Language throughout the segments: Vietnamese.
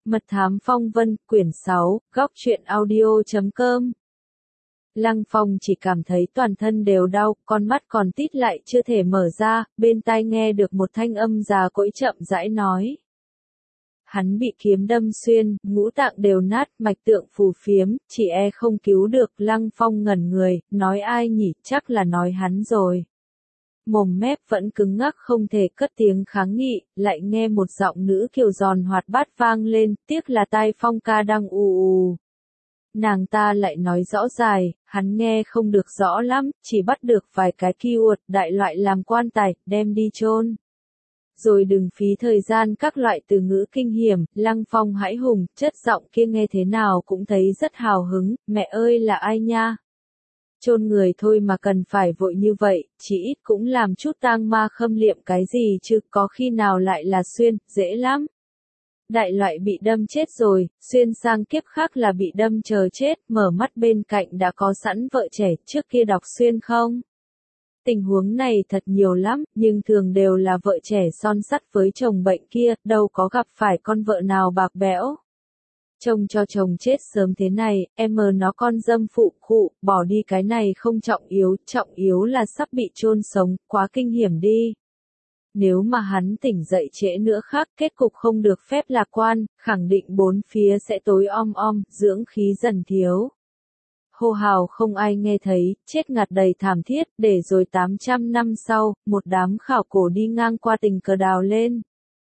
Mật thám phong vân, quyển 6, góc truyện audio.com. Lăng Phong chỉ cảm thấy toàn thân đều đau, con mắt còn tít lại chưa thể mở ra, bên tai nghe được một thanh âm già cỗi chậm rãi nói. Hắn bị kiếm đâm xuyên, ngũ tạng đều nát, mạch tượng phù phiếm, chỉ e không cứu được. Lăng Phong ngẩn người, nói ai nhỉ, chắc là nói hắn rồi. Mồm mép vẫn cứng ngắc không thể cất tiếng kháng nghị, lại nghe một giọng nữ kiều giòn hoạt bát vang lên, tiếc là tai Phong ca đang ù ù. Nàng ta lại nói rõ dài, hắn nghe không được rõ lắm, chỉ bắt được vài cái keyword đại loại làm quan tài, đem đi chôn. Rồi đừng phí thời gian các loại từ ngữ kinh hiểm, Lăng Phong hãi hùng, chất giọng kia nghe thế nào cũng thấy rất hào hứng, mẹ ơi là ai nha? Chôn người thôi mà cần phải vội như vậy, chỉ ít cũng làm chút tang ma khâm liệm cái gì chứ, có khi nào lại là xuyên, dễ lắm. Đại loại bị đâm chết rồi, xuyên sang kiếp khác là bị đâm chờ chết, mở mắt bên cạnh đã có sẵn vợ trẻ, trước kia đọc xuyên không? Tình huống này thật nhiều lắm, nhưng thường đều là vợ trẻ son sắt với chồng bệnh kia, đâu có gặp phải con vợ nào bạc bẽo. Chồng cho chồng chết sớm thế này, nó con dâm phụ khụ, bỏ đi cái này không trọng yếu là sắp bị chôn sống, quá kinh hiểm đi. Nếu mà hắn tỉnh dậy trễ nữa khác, kết cục không được phép lạc quan, khẳng định bốn phía sẽ tối om, dưỡng khí dần thiếu. Hô hào không ai nghe thấy, chết ngạt đầy thảm thiết, để rồi 800 năm sau, một đám khảo cổ đi ngang qua tình cờ đào lên.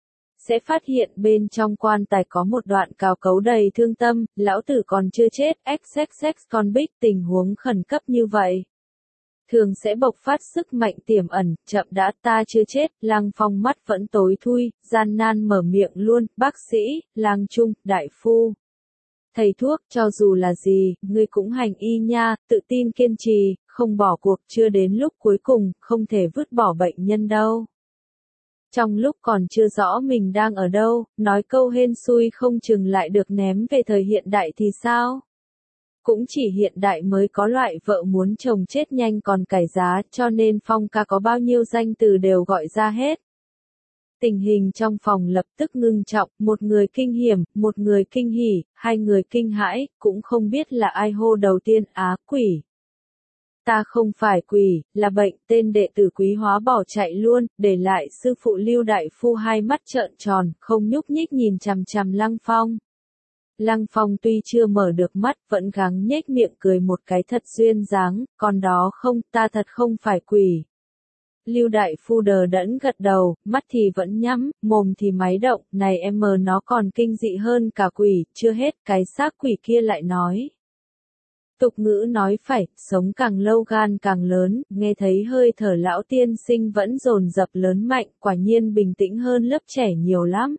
Sẽ phát hiện bên trong quan tài có một đoạn cào cấu đầy thương tâm, lão tử còn chưa chết, XXX con bích, tình huống khẩn cấp như vậy. Thường sẽ bộc phát sức mạnh tiềm ẩn, chậm đã, ta chưa chết. Lăng Phong mắt vẫn tối thui, gian nan mở miệng luôn, bác sĩ, lang trung, đại phu. Thầy thuốc, cho dù là gì, ngươi cũng hành y nha, tự tin kiên trì, không bỏ cuộc, chưa đến lúc cuối cùng, không thể vứt bỏ bệnh nhân đâu. Trong lúc còn chưa rõ mình đang ở đâu, nói câu hên xui không chừng lại được ném về thời hiện đại thì sao? Cũng chỉ hiện đại mới có loại vợ muốn chồng chết nhanh còn cải giá, cho nên Phong ca có bao nhiêu danh từ đều gọi ra hết. Tình hình trong phòng lập tức ngưng trọng, một người kinh hiểm, một người kinh hỉ, hai người kinh hãi, cũng không biết là ai hô đầu tiên, á quỷ. Ta không phải quỷ, là bệnh, tên đệ tử Quý Hóa bỏ chạy luôn, để lại sư phụ Lưu đại phu hai mắt trợn tròn, không nhúc nhích nhìn chằm chằm Lăng Phong. Lăng Phong tuy chưa mở được mắt, vẫn gắng nhếch miệng cười một cái thật duyên dáng, còn đó không, ta thật không phải quỷ. Lưu đại phu đờ đẫn gật đầu, mắt thì vẫn nhắm, mồm thì máy động, này nó còn kinh dị hơn cả quỷ, chưa hết, cái xác quỷ kia lại nói. Tục ngữ nói phải, sống càng lâu gan càng lớn, nghe thấy hơi thở lão tiên sinh vẫn dồn dập lớn mạnh, quả nhiên bình tĩnh hơn lớp trẻ nhiều lắm.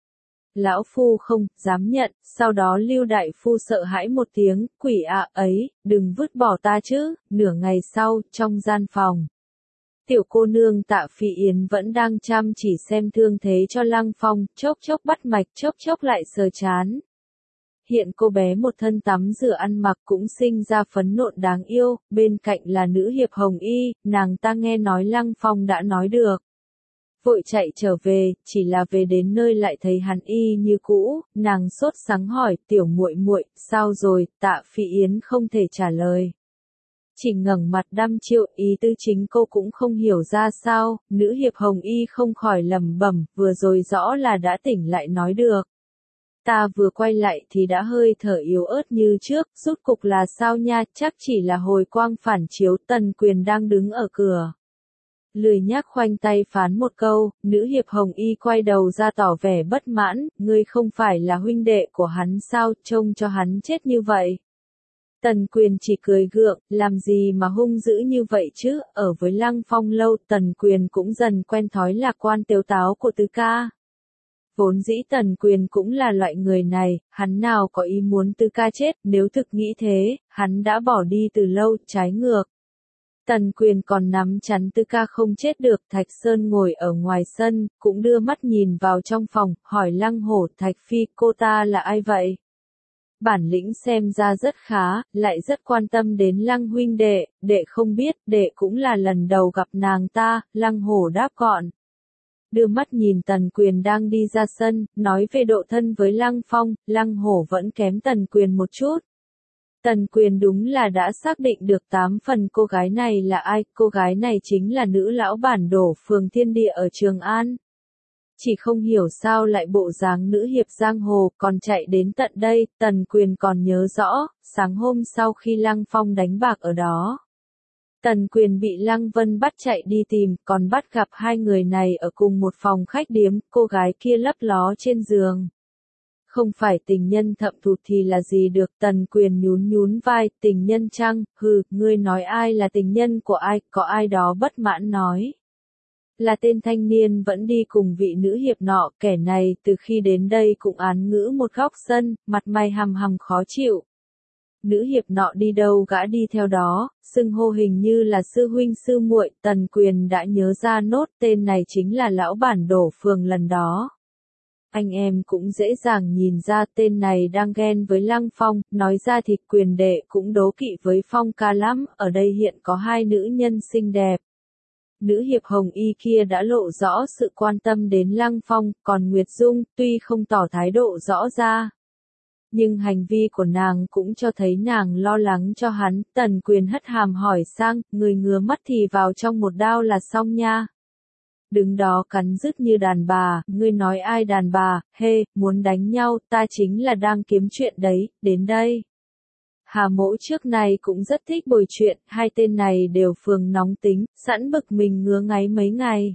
Lão phu không dám nhận, sau đó Lưu đại phu sợ hãi một tiếng, quỷ ạ ấy, đừng vứt bỏ ta chứ. Nửa ngày sau, trong gian phòng, tiểu cô nương Tạ Phi Yến vẫn đang chăm chỉ xem thương thế cho Lăng Phong, chốc chốc bắt mạch, chốc chốc lại sờ chán. Hiện cô bé một thân tắm rửa ăn mặc cũng sinh ra phấn nộn đáng yêu, bên cạnh là nữ hiệp Hồng Y, nàng ta nghe nói Lăng Phong đã nói được. Vội chạy trở về, chỉ là về đến nơi lại thấy hắn y như cũ, nàng sốt sắng hỏi, tiểu muội muội, sao rồi? Tạ Phi Yến không thể trả lời. Chỉ ngẩng mặt đăm chiêu, ý tư chính cô cũng không hiểu ra sao, nữ hiệp Hồng Y không khỏi lẩm bẩm, vừa rồi rõ là đã tỉnh lại nói được. Ta vừa quay lại thì đã hơi thở yếu ớt như trước, rốt cục là sao nha, chắc chỉ là hồi quang phản chiếu. Tần Quyền đang đứng ở cửa. Lười nhác khoanh tay phán một câu, nữ hiệp Hồng Y quay đầu ra tỏ vẻ bất mãn, ngươi không phải là huynh đệ của hắn sao, trông cho hắn chết như vậy. Tần Quyền chỉ cười gượng, làm gì mà hung dữ như vậy chứ, ở với Lăng Phong lâu, Tần Quyền cũng dần quen thói lạc quan tếu táo của Tứ ca. Vốn dĩ Tần Quyền cũng là loại người này, hắn nào có ý muốn Tứ ca chết, nếu thực nghĩ thế, hắn đã bỏ đi từ lâu, trái ngược. Tần Quyền còn nắm chắn Tứ ca không chết được, Thạch Sơn ngồi ở ngoài sân, cũng đưa mắt nhìn vào trong phòng, hỏi Lăng Hổ, Thạch Phi, cô ta là ai vậy? Bản lĩnh xem ra rất khá, lại rất quan tâm đến Lăng huynh đệ không biết, đệ cũng là lần đầu gặp nàng ta. Lăng Hổ đáp gọn. đưa mắt nhìn Tần Quyền đang đi ra sân, nói về độ thân với Lăng Phong, Lăng Hổ vẫn kém Tần Quyền một chút. Tần Quyền đúng là đã xác định được 8 phần cô gái này là ai, cô gái này chính là nữ lão bản đổ phường Thiên Địa ở Trường An. Chỉ không hiểu sao lại bộ dáng nữ hiệp giang hồ còn chạy đến tận đây, Tần Quyền còn nhớ rõ, sáng hôm sau khi Lăng Phong đánh bạc ở đó. Tần Quyền bị Lăng Vân bắt chạy đi tìm, còn bắt gặp hai người này ở cùng một phòng khách điếm, cô gái kia lấp ló trên giường. Không phải tình nhân thậm thụt thì là gì được, Tần Quyền nhún nhún vai, tình nhân chăng, hừ, ngươi nói ai là tình nhân của ai, có ai đó bất mãn nói. Là tên thanh niên vẫn đi cùng vị nữ hiệp nọ, kẻ này từ khi đến đây cũng án ngữ một góc sân, mặt mày hằm hằm khó chịu. Nữ hiệp nọ đi đâu gã đi theo đó, xưng hô hình như là sư huynh sư muội, Tần Quyền đã nhớ ra nốt tên này chính là lão bản đổ phường lần đó. Anh em cũng dễ dàng nhìn ra tên này đang ghen với Lăng Phong, nói ra thì Quyền đệ cũng đố kỵ với Phong ca lắm, ở đây hiện có hai nữ nhân xinh đẹp. Nữ hiệp hồng y kia đã lộ rõ sự quan tâm đến Lăng Phong, còn Nguyệt Dung tuy không tỏ thái độ rõ ra. Nhưng hành vi của nàng cũng cho thấy nàng lo lắng cho hắn, Tần Quyền hất hàm hỏi sang, người ngứa mắt thì vào trong một đao là xong nha. Đứng đó cắn rứt như đàn bà, ngươi nói ai đàn bà, hê, muốn đánh nhau, ta chính là đang kiếm chuyện đấy, đến đây. Hà Mỗ trước này cũng rất thích bồi chuyện, hai tên này đều phường nóng tính, sẵn bực mình ngứa ngáy mấy ngày.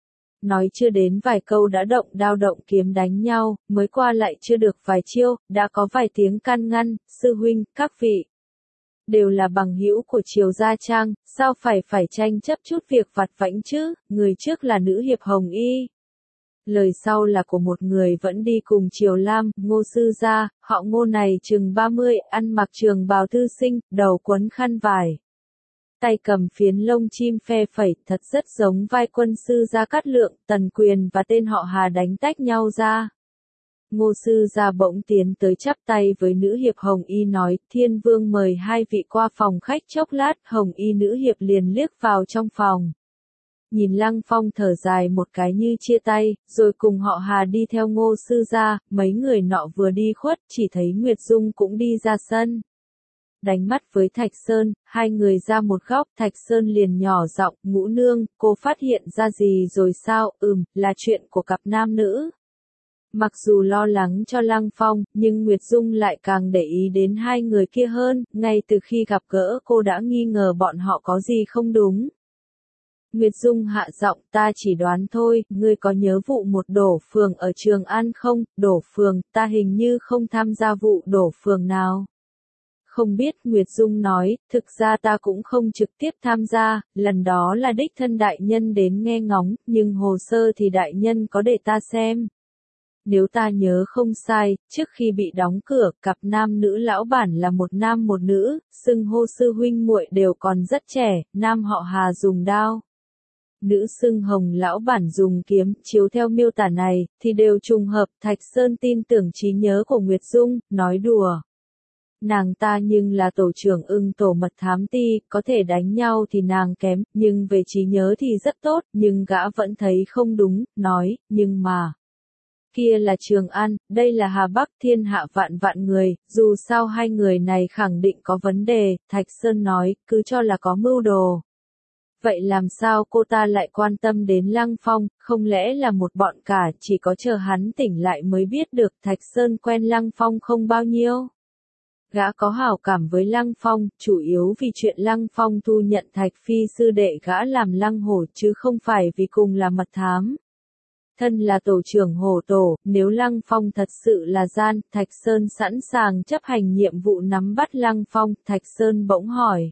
Nói chưa đến vài câu đã động đao động kiếm đánh nhau, mới qua lại chưa được vài chiêu, đã có vài tiếng can ngăn, sư huynh, các vị. Đều là bằng hữu của Triều Gia Trang, sao phải tranh chấp chút việc vặt vãnh chứ, người trước là nữ hiệp hồng y. Lời sau là của một người vẫn đi cùng Triều Lam, Ngô sư gia, họ Ngô này chừng 30, ăn mặc trường bào thư sinh, đầu quấn khăn vải. Tay cầm phiến lông chim phe phẩy, thật rất giống vai quân sư Gia Cát Lượng, Tần Quyền và tên họ Hà đánh tách nhau ra. Ngô sư gia bỗng tiến tới chắp tay với nữ hiệp hồng y nói, Thiên Vương mời hai vị qua phòng khách chốc lát, hồng y nữ hiệp liền liếc vào trong phòng. Nhìn Lăng Phong thở dài một cái như chia tay, rồi cùng họ Hà đi theo Ngô sư gia, mấy người nọ vừa đi khuất, chỉ thấy Nguyệt Dung cũng đi ra sân. Đánh mắt với Thạch Sơn, hai người ra một góc, Thạch Sơn liền nhỏ giọng, Ngũ nương, cô phát hiện ra gì rồi sao, là chuyện của cặp nam nữ. Mặc dù lo lắng cho Lăng Phong, nhưng Nguyệt Dung lại càng để ý đến hai người kia hơn, ngay từ khi gặp gỡ cô đã nghi ngờ bọn họ có gì không đúng. Nguyệt Dung hạ giọng, ta chỉ đoán thôi, ngươi có nhớ vụ một đổ phường ở Trường An không, đổ phường, ta hình như không tham gia vụ đổ phường nào. Không biết, Nguyệt Dung nói, thực ra ta cũng không trực tiếp tham gia, lần đó là đích thân đại nhân đến nghe ngóng, nhưng hồ sơ thì đại nhân có để ta xem. Nếu ta nhớ không sai, trước khi bị đóng cửa, cặp nam nữ lão bản là một nam một nữ, xưng hô sư huynh muội đều còn rất trẻ, nam họ Hà dùng đao. Nữ xưng Hồng lão bản dùng kiếm, chiếu theo miêu tả này, thì đều trùng hợp, Thạch Sơn tin tưởng trí nhớ của Nguyệt Dung, nói đùa. Nàng ta nhưng là tổ trưởng tổ mật thám ti, có thể đánh nhau thì nàng kém, nhưng về trí nhớ thì rất tốt, nhưng gã vẫn thấy không đúng, nói, nhưng mà. Kia là Trường An, đây là Hà Bắc, thiên hạ vạn vạn người, dù sao hai người này khẳng định có vấn đề, Thạch Sơn nói, cứ cho là có mưu đồ. Vậy làm sao cô ta lại quan tâm đến Lăng Phong, không lẽ là một bọn cả, chỉ có chờ hắn tỉnh lại mới biết được Thạch Sơn quen Lăng Phong không bao nhiêu. Gã có hảo cảm với Lăng Phong, chủ yếu vì chuyện Lăng Phong thu nhận Thạch Phi sư đệ gã làm Lăng Hổ chứ không phải vì cùng là mật thám. Thân là tổ trưởng hổ tổ, nếu Lăng Phong thật sự là gian, Thạch Sơn sẵn sàng chấp hành nhiệm vụ nắm bắt Lăng Phong, Thạch Sơn bỗng hỏi.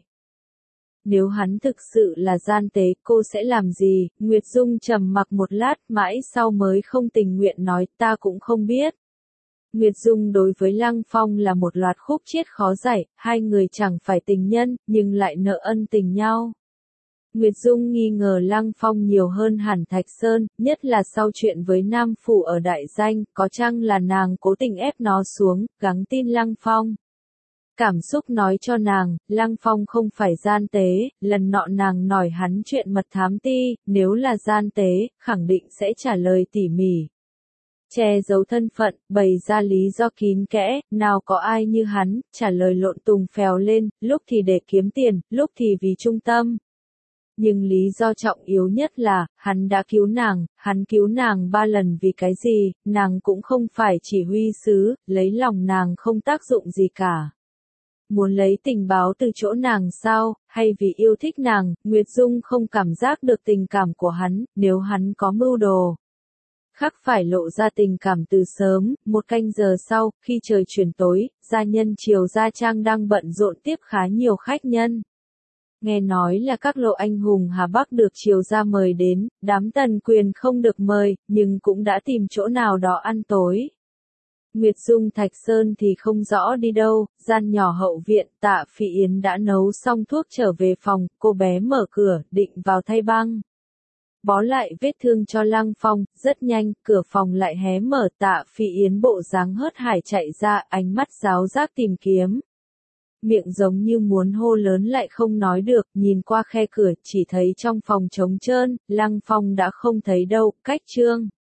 Nếu hắn thực sự là gian tế, cô sẽ làm gì? Nguyệt Dung trầm mặc một lát, mãi sau mới không tình nguyện nói, ta cũng không biết. Nguyệt Dung đối với Lăng Phong là một loạt khúc chiết khó giải, hai người chẳng phải tình nhân, nhưng lại nợ ân tình nhau. Nguyệt Dung nghi ngờ Lăng Phong nhiều hơn hẳn Thạch Sơn, nhất là sau chuyện với Nam Phủ ở Đại Danh, có chăng là nàng cố tình ép nó xuống, gắng tin Lăng Phong. Cảm xúc nói cho nàng, Lăng Phong không phải gian tế, lần nọ nàng nói hắn chuyện mật thám ti, nếu là gian tế, khẳng định sẽ trả lời tỉ mỉ. Che giấu thân phận, bày ra lý do kín kẽ, nào có ai như hắn, trả lời lộn tùng phèo lên, lúc thì để kiếm tiền, lúc thì vì trung tâm. Nhưng lý do trọng yếu nhất là, hắn đã cứu nàng, hắn cứu nàng 3 lần vì cái gì, nàng cũng không phải chỉ huy sứ, lấy lòng nàng không tác dụng gì cả. Muốn lấy tình báo từ chỗ nàng sao, hay vì yêu thích nàng, Nguyệt Dung không cảm giác được tình cảm của hắn, nếu hắn có mưu đồ. Khắc phải lộ ra tình cảm từ sớm, 1 canh giờ sau, khi trời chuyển tối, gia nhân Triều Gia Trang đang bận rộn tiếp khá nhiều khách nhân. Nghe nói là các lộ anh hùng Hà Bắc được Triều Gia mời đến, đám Tần Quyền không được mời, nhưng cũng đã tìm chỗ nào đó ăn tối. Nguyệt Dung Thạch Sơn thì không rõ đi đâu, gian nhỏ hậu viện, Tạ Phỉ Yến đã nấu xong thuốc trở về phòng, cô bé mở cửa, định vào thay băng. Bó lại vết thương cho Lăng Phong, rất nhanh, cửa phòng lại hé mở, Tạ Phỉ Yến bộ dáng hớt hải chạy ra, ánh mắt giáo giác tìm kiếm. Miệng giống như muốn hô lớn lại không nói được, nhìn qua khe cửa, chỉ thấy trong phòng trống trơn, Lăng Phong đã không thấy đâu, cách chương.